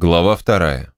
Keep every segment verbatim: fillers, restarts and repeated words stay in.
Глава вторая.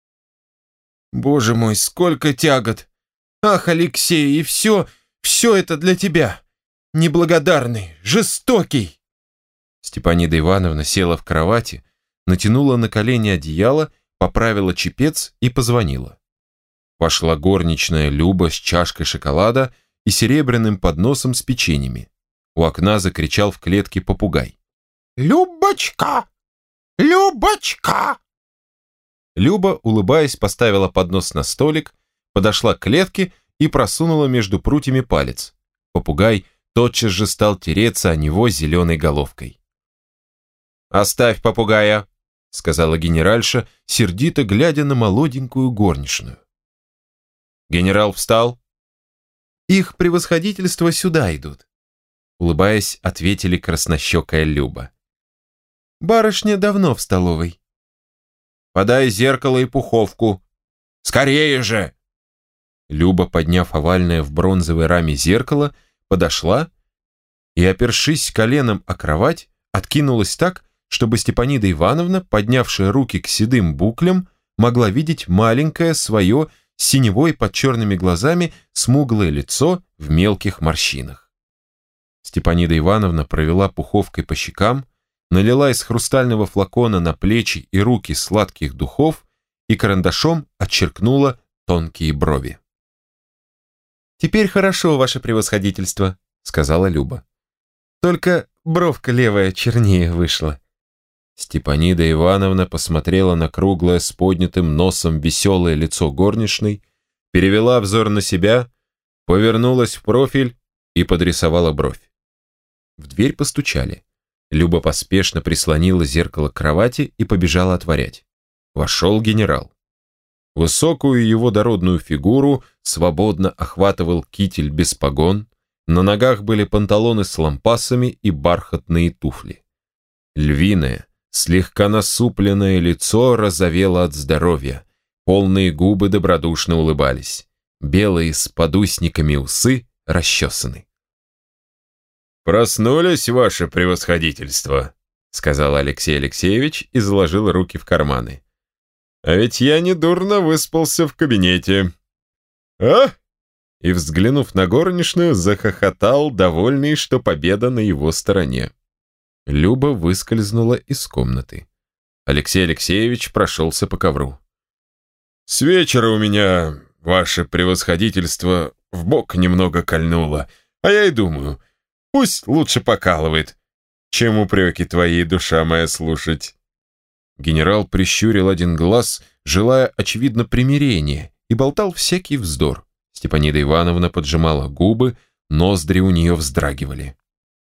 «Боже мой, сколько тягот! Ах, Алексей, и все, все это для тебя! Неблагодарный, жестокий!» Степанида Ивановна села в кровати, натянула на колени одеяло, поправила чепец и позвонила. Вошла горничная Люба с чашкой шоколада и серебряным подносом с печеньями. У окна закричал в клетке попугай. «Любочка! Любочка!» Люба, улыбаясь, поставила поднос на столик, подошла к клетке и просунула между прутьями палец. Попугай тотчас же стал тереться о него зеленой головкой. «Оставь попугая», — сказала генеральша, сердито глядя на молоденькую горничную. Генерал встал. «Их превосходительство сюда идут», — улыбаясь, ответили краснощекая Люба. «Барышня давно в столовой». «Подай зеркало и пуховку». «Скорее же!» Люба, подняв овальное в бронзовой раме зеркало, подошла и, опершись коленом о кровать, откинулась так, чтобы Степанида Ивановна, поднявшая руки к седым буклям, могла видеть маленькое свое синевой под черными глазами смуглое лицо в мелких морщинах. Степанида Ивановна провела пуховкой по щекам, налила из хрустального флакона на плечи и руки сладких духов и карандашом отчеркнула тонкие брови. «Теперь хорошо, ваше превосходительство», — сказала Люба. «Только бровка левая чернее вышла». Степанида Ивановна посмотрела на круглое с поднятым носом веселое лицо горничной, перевела взор на себя, повернулась в профиль и подрисовала бровь. В дверь постучали. Люба поспешно прислонила зеркало к кровати и побежала отворять. Вошел генерал. Высокую его дородную фигуру свободно охватывал китель без погон, на ногах были панталоны с лампасами и бархатные туфли. Львиное, слегка насупленное лицо розовело от здоровья, полные губы добродушно улыбались, белые с подусниками усы расчесаны. «Проснулись, ваше превосходительство», — сказал Алексей Алексеевич и заложил руки в карманы. «А ведь я недурно выспался в кабинете». «А?» И, взглянув на горничную, захохотал, довольный, что победа на его стороне. Люба выскользнула из комнаты. Алексей Алексеевич прошелся по ковру. «С вечера у меня, ваше превосходительство, в бок немного кольнуло, а я и думаю, пусть лучше покалывает, чем упреки твои, душа моя, слушать». Генерал прищурил один глаз, желая, очевидно, примирения, и болтал всякий вздор. Степанида Ивановна поджимала губы, ноздри у нее вздрагивали.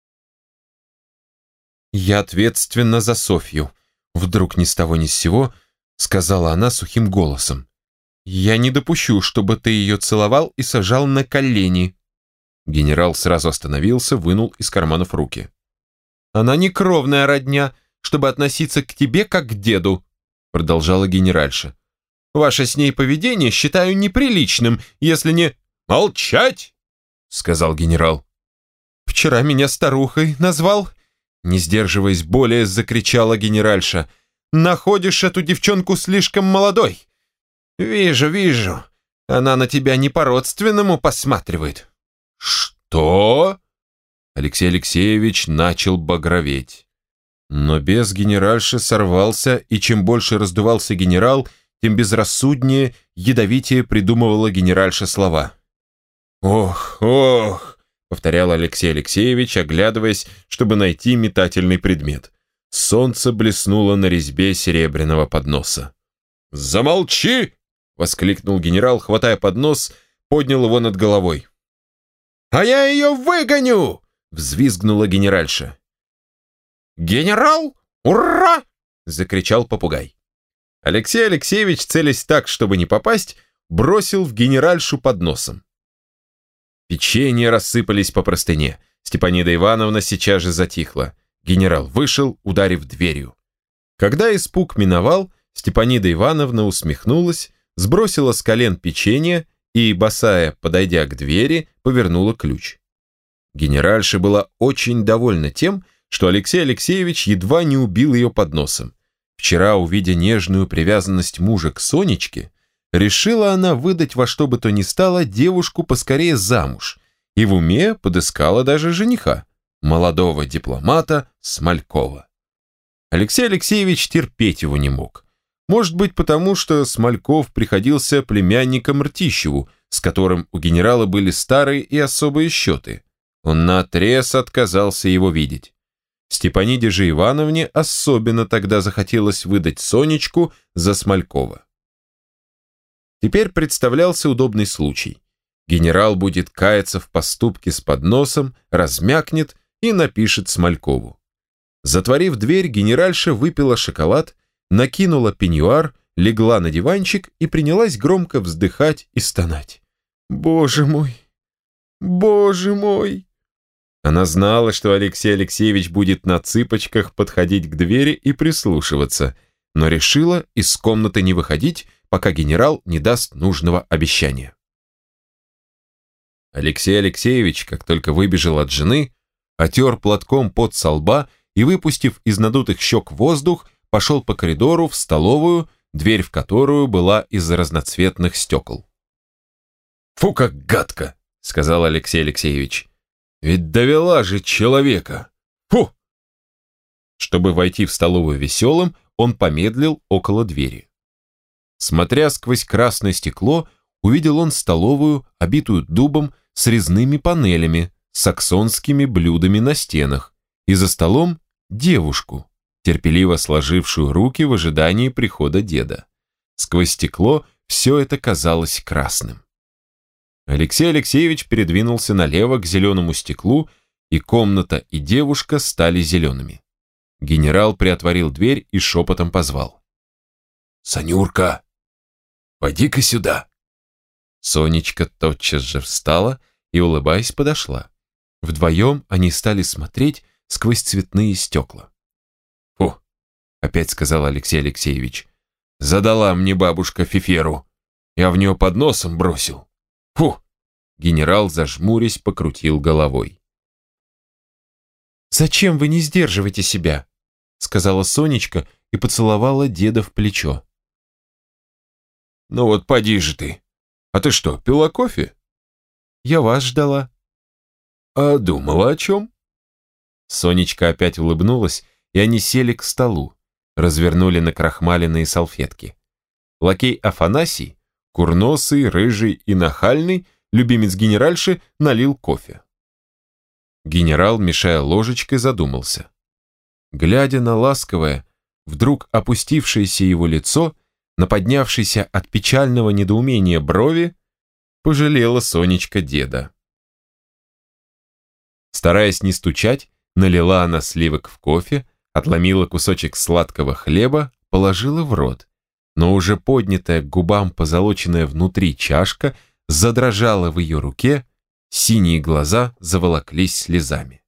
«Я ответственна за Софью», — вдруг ни с того ни с сего сказала она сухим голосом. «Я не допущу, чтобы ты ее целовал и сажал на колени». Генерал сразу остановился, вынул из карманов руки. «Она не кровная родня, чтобы относиться к тебе как к деду», продолжала генеральша. «Ваше с ней поведение считаю неприличным, если не...» «Молчать!» сказал генерал. «Вчера меня старухой назвал?» Не сдерживаясь более, закричала генеральша. «Находишь эту девчонку слишком молодой?» «Вижу, вижу. Она на тебя не по-родственному посматривает». «Что?» Алексей Алексеевич начал багроветь. Но без генеральши сорвался, и чем больше раздувался генерал, тем безрассуднее, ядовитее придумывала генеральша слова. «Ох, ох!» — повторял Алексей Алексеевич, оглядываясь, чтобы найти метательный предмет. Солнце блеснуло на резьбе серебряного подноса. «Замолчи!» — воскликнул генерал, хватая поднос, поднял его над головой. «А я ее выгоню!» — взвизгнула генеральша. «Генерал! Ура!» — закричал попугай. Алексей Алексеевич, целясь так, чтобы не попасть, бросил в генеральшу под носом. Печенья рассыпались по простыне. Степанида Ивановна сейчас же затихла. Генерал вышел, ударив дверью. Когда испуг миновал, Степанида Ивановна усмехнулась, сбросила с колен печенье и, босая, подойдя к двери, повернула ключ. Генеральша была очень довольна тем, что Алексей Алексеевич едва не убил ее под носом. Вчера, увидя нежную привязанность мужа к Сонечке, решила она выдать во что бы то ни стало девушку поскорее замуж и в уме подыскала даже жениха, молодого дипломата Смолькова. Алексей Алексеевич терпеть его не мог. Может быть, потому что Смольков приходился племянником Ртищеву, с которым у генерала были старые и особые счеты. Он наотрез отказался его видеть. Степаниде же Ивановне особенно тогда захотелось выдать Сонечку за Смолькова. Теперь представлялся удобный случай. Генерал будет каяться в поступке с подносом, размякнет и напишет Смолькову. Затворив дверь, генеральша выпила шоколад, накинула пеньюар, легла на диванчик и принялась громко вздыхать и стонать. «Боже мой! Боже мой!» Она знала, что Алексей Алексеевич будет на цыпочках подходить к двери и прислушиваться, но решила из комнаты не выходить, пока генерал не даст нужного обещания. Алексей Алексеевич, как только выбежал от жены, отер платком пот со лба и, выпустив из надутых щек воздух, пошел по коридору в столовую, дверь в которую была из разноцветных стекол. «Фу, как гадко!» — сказал Алексей Алексеевич. «Ведь довела же человека! Фу!» Чтобы войти в столовую веселым, он помедлил около двери. Смотря сквозь красное стекло, увидел он столовую, обитую дубом, с резными панелями, саксонскими блюдами на стенах, и за столом девушку, терпеливо сложившую руки в ожидании прихода деда. Сквозь стекло все это казалось красным. Алексей Алексеевич передвинулся налево к зеленому стеклу, и комната и девушка стали зелеными. Генерал приотворил дверь и шепотом позвал. «Санюрка, пойди-ка сюда». Сонечка тотчас же встала и, улыбаясь, подошла. Вдвоем они стали смотреть сквозь цветные стекла. «Фу!» — опять сказал Алексей Алексеевич. «Задала мне бабушка фиферу. Я в нее под носом бросил. Фу!» Генерал, зажмурясь, покрутил головой. «Зачем вы не сдерживаете себя?» — сказала Сонечка и поцеловала деда в плечо. «Ну вот поди же ты. А ты что, пила кофе?» «Я вас ждала». «А думала о чем?» Сонечка опять улыбнулась, и они сели к столу, развернули накрахмаленные салфетки. Лакей Афанасий, курносый, рыжий и нахальный, любимец генеральши, налил кофе. Генерал, мешая ложечкой, задумался. Глядя на ласковое, вдруг опустившееся его лицо, на поднявшейся от печального недоумения брови, пожалела Сонечка деда. Стараясь не стучать, налила она сливок в кофе, отломила кусочек сладкого хлеба, положила в рот, но уже поднятая к губам позолоченная внутри чашка задрожала в ее руке, синие глаза заволоклись слезами.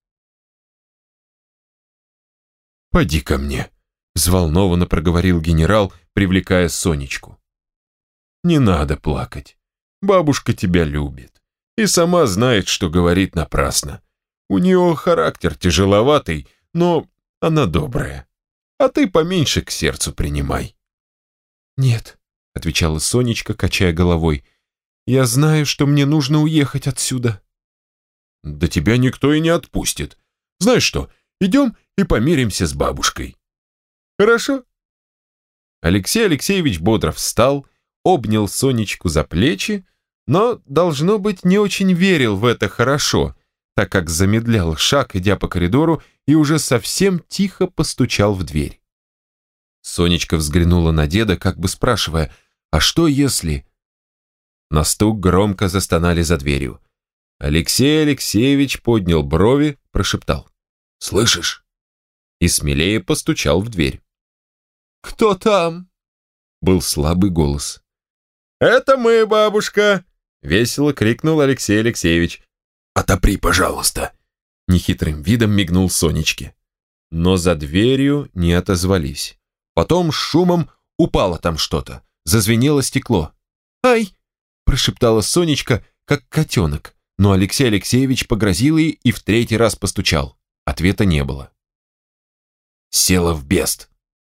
«Поди ко мне», — взволнованно проговорил генерал, привлекая Сонечку. «Не надо плакать. Бабушка тебя любит и сама знает, что говорит напрасно. У нее характер тяжеловатый, но она добрая. А ты поменьше к сердцу принимай». «Нет», — отвечала Сонечка, качая головой, — «я знаю, что мне нужно уехать отсюда». «Да тебя никто и не отпустит. Знаешь что, идем и помиримся с бабушкой. Хорошо?» Алексей Алексеевич бодро встал, обнял Сонечку за плечи, но, должно быть, не очень верил в это «хорошо», так как замедлял шаг, идя по коридору, и уже совсем тихо постучал в дверь. Сонечка взглянула на деда, как бы спрашивая, «А что если...» На стук громко застонали за дверью. Алексей Алексеевич поднял брови, прошептал, «Слышишь?» и смелее постучал в дверь. «Кто там?» был слабый голос. «Это мы, бабушка!» весело крикнул Алексей Алексеевич. «Отопри, пожалуйста!» нехитрым видом мигнул Сонечке. Но за дверью не отозвались. Потом с шумом упало там что-то, зазвенело стекло. «Ай!» прошептала Сонечка, как котенок, но Алексей Алексеевич погрозил ей и в третий раз постучал. Ответа не было. «Села в бест»,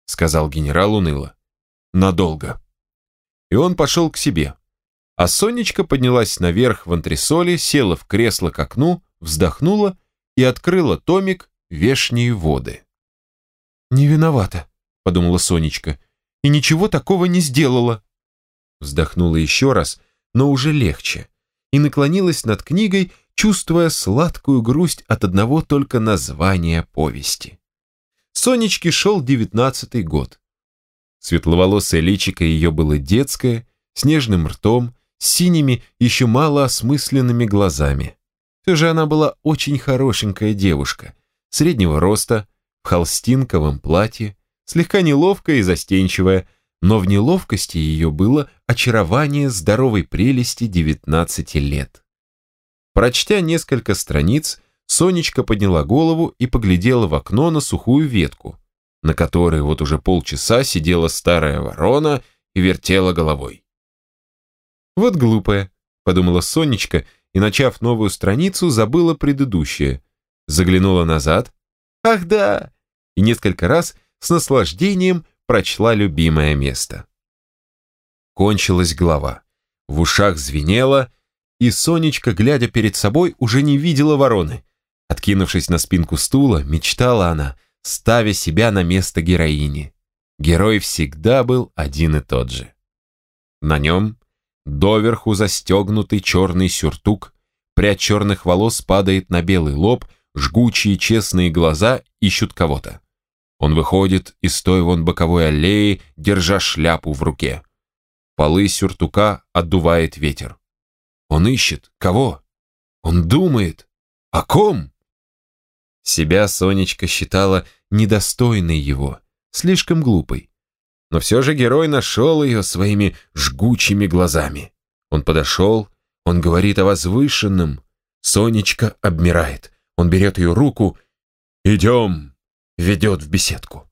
сказал генерал уныло. Надолго. И он пошел к себе. А Сонечка поднялась наверх в антресоли, села в кресло к окну, вздохнула и открыла томик «Вешние воды». «Не виновата», — подумала Сонечка, — «и ничего такого не сделала». Вздохнула еще раз, но уже легче, и наклонилась над книгой, чувствуя сладкую грусть от одного только названия повести. Сонечке шел девятнадцатый год. Светловолосое личико ее было детское, с нежным ртом, с синими, еще мало осмысленными глазами. Все же она была очень хорошенькая девушка, среднего роста, в холстинковом платье, слегка неловкая и застенчивая, но в неловкости ее было очарование здоровой прелести девятнадцати лет. Прочтя несколько страниц, Сонечка подняла голову и поглядела в окно на сухую ветку, на которой вот уже полчаса сидела старая ворона и вертела головой. «Вот глупая», — подумала Сонечка, и, начав новую страницу, забыла предыдущее. Заглянула назад. «Ах да!» И несколько раз с наслаждением прочла любимое место. Кончилась глава. В ушах звенело, и Сонечка, глядя перед собой, уже не видела вороны. Откинувшись на спинку стула, мечтала она, ставя себя на место героини. Герой всегда был один и тот же. На нем доверху застегнутый черный сюртук, прядь черных волос падает на белый лоб, жгучие честные глаза ищут кого-то. Он выходит из той вон боковой аллеи, держа шляпу в руке. Полы сюртука отдувает ветер. Он ищет кого? Он думает. О ком? Себя Сонечка считала недостойной его, слишком глупой. Но все же герой нашел ее своими жгучими глазами. Он подошел, он говорит о возвышенном. Сонечка обмирает. Он берет ее руку. «Идем!» ведет в беседку.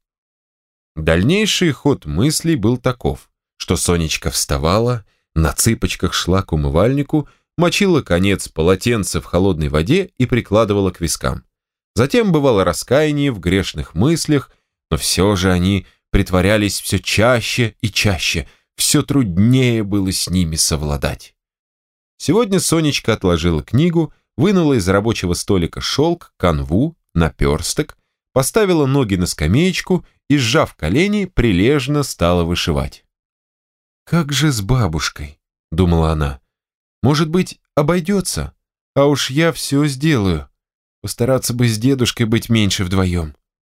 Дальнейший ход мыслей был таков, что Сонечка вставала, на цыпочках шла к умывальнику, мочила конец полотенца в холодной воде и прикладывала к вискам. Затем бывало раскаяние в грешных мыслях, но все же они притворялись все чаще и чаще, все труднее было с ними совладать. Сегодня Сонечка отложила книгу, вынула из рабочего столика шелк, канву, наперсток, поставила ноги на скамеечку и, сжав колени, прилежно стала вышивать. «Как же с бабушкой?» — думала она. «Может быть, обойдется, а уж я все сделаю. Постараться бы с дедушкой быть меньше вдвоем».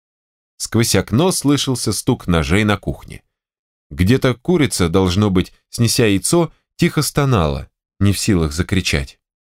Сквозь окно слышался стук ножей на кухне. Где-то курица, должно быть, снеся яйцо, тихо стонала, не в силах закричать.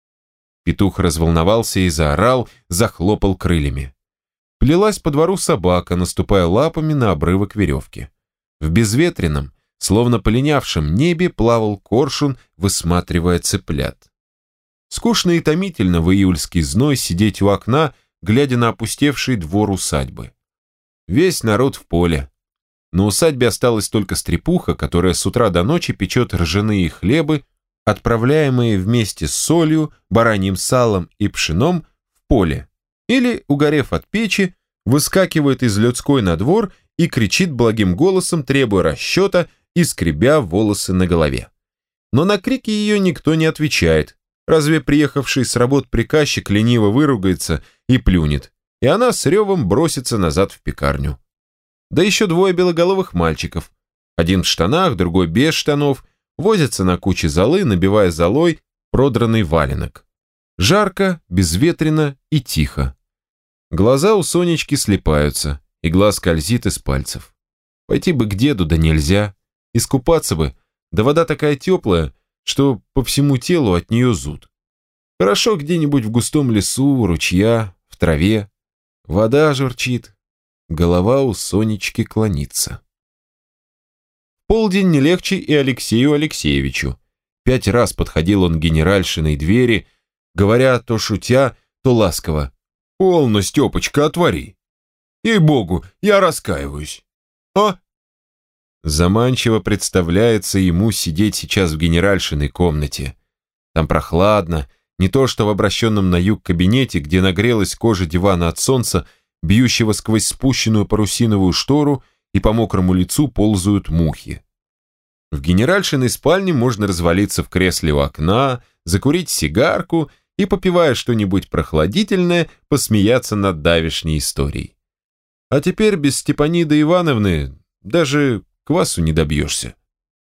Петух разволновался и заорал, захлопал крыльями. Плелась по двору собака, наступая лапами на обрывок веревки. В безветренном, словно полинявшем небе плавал коршун, высматривая цыплят. Скучно и томительно в июльский зной сидеть у окна, глядя на опустевший двор усадьбы. Весь народ в поле. На усадьбе осталась только стрепуха, которая с утра до ночи печет ржаные хлебы, отправляемые вместе с солью, бараньим салом и пшеном в поле, или, угорев от печи, выскакивает из людской на двор и кричит благим голосом, требуя расчета и скребя волосы на голове. Но на крики ее никто не отвечает, разве приехавший с работ приказчик лениво выругается и плюнет, и она с ревом бросится назад в пекарню. Да еще двое белоголовых мальчиков, один в штанах, другой без штанов, возятся на куче золы, набивая золой продранный валенок. Жарко, безветренно и тихо. Глаза у Сонечки слипаются, игла скользит из пальцев. Пойти бы к деду, да нельзя. Искупаться бы, да вода такая теплая, что по всему телу от нее зуд. Хорошо где-нибудь в густом лесу, у ручья, в траве. Вода журчит, голова у Сонечки клонится. В полдень не легче и Алексею Алексеевичу. Пять раз подходил он к генеральшиной двери, говоря то шутя, то ласково: «Полно, Степочка, отвори! Ей-богу, я раскаиваюсь!» «А?» Заманчиво представляется ему сидеть сейчас в генеральшиной комнате. Там прохладно, не то что в обращенном на юг кабинете, где нагрелась кожа дивана от солнца, бьющего сквозь спущенную парусиновую штору, и по мокрому лицу ползают мухи. В генеральшиной спальне можно развалиться в кресле у окна, закурить сигарку и, попивая что-нибудь прохладительное, посмеяться над давешней историей. А теперь без Степаниды Ивановны даже квасу не добьешься.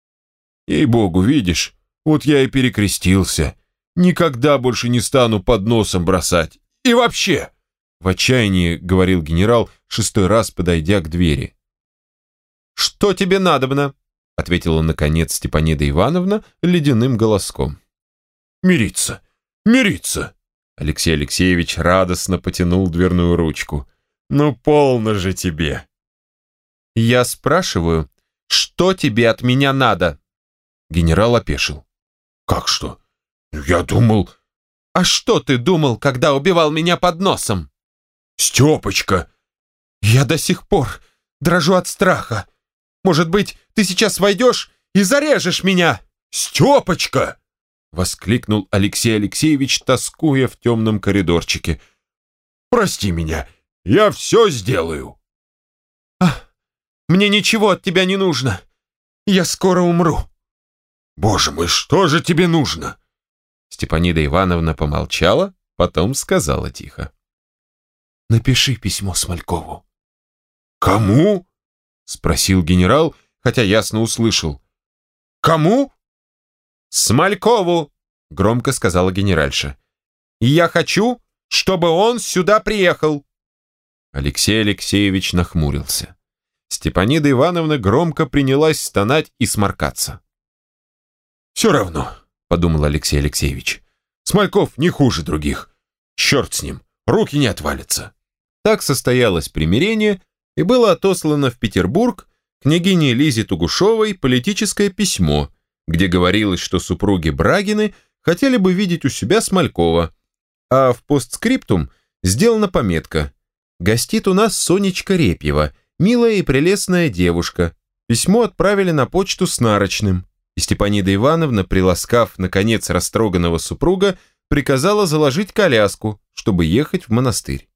Ей-богу, видишь, вот я и перекрестился. Никогда больше не стану под носом бросать. И вообще, в отчаянии говорил генерал, шестой раз подойдя к двери. «Что тебе надобно?» ответила наконец Степанида Ивановна ледяным голоском. «Мириться! Мириться!» Алексей Алексеевич радостно потянул дверную ручку. «Ну, полно же тебе!» «Я спрашиваю, что тебе от меня надо?» Генерал опешил. «Как что? Я думал...» «А что ты думал, когда убивал меня под носом?» «Степочка!» «Я до сих пор дрожу от страха. Может быть, ты сейчас войдешь и зарежешь меня?» «Степочка!» — воскликнул Алексей Алексеевич, тоскуя в темном коридорчике. «Прости меня, я все сделаю». «А, мне ничего от тебя не нужно. Я скоро умру». «Боже мой, что же тебе нужно?» Степанида Ивановна помолчала, потом сказала тихо. «Напиши письмо Смолькову». «Кому?» — спросил генерал, хотя ясно услышал. «Кому?» «Смолькову», — громко сказала генеральша. «И я хочу, чтобы он сюда приехал». Алексей Алексеевич нахмурился. Степанида Ивановна громко принялась стонать и сморкаться. «Все равно», — подумал Алексей Алексеевич, «Смольков не хуже других. Черт с ним, руки не отвалятся». Так состоялось примирение, и было отослано в Петербург княгине Лизе Тугушевой политическое письмо, где говорилось, что супруги Брагины хотели бы видеть у себя Смолькова, а в постскриптум сделана пометка «Гостит у нас Сонечка Репьева, милая и прелестная девушка». Письмо отправили на почту с нарочным, и Степанида Ивановна, приласкав, наконец, растроганного супруга, приказала заложить коляску, чтобы ехать в монастырь.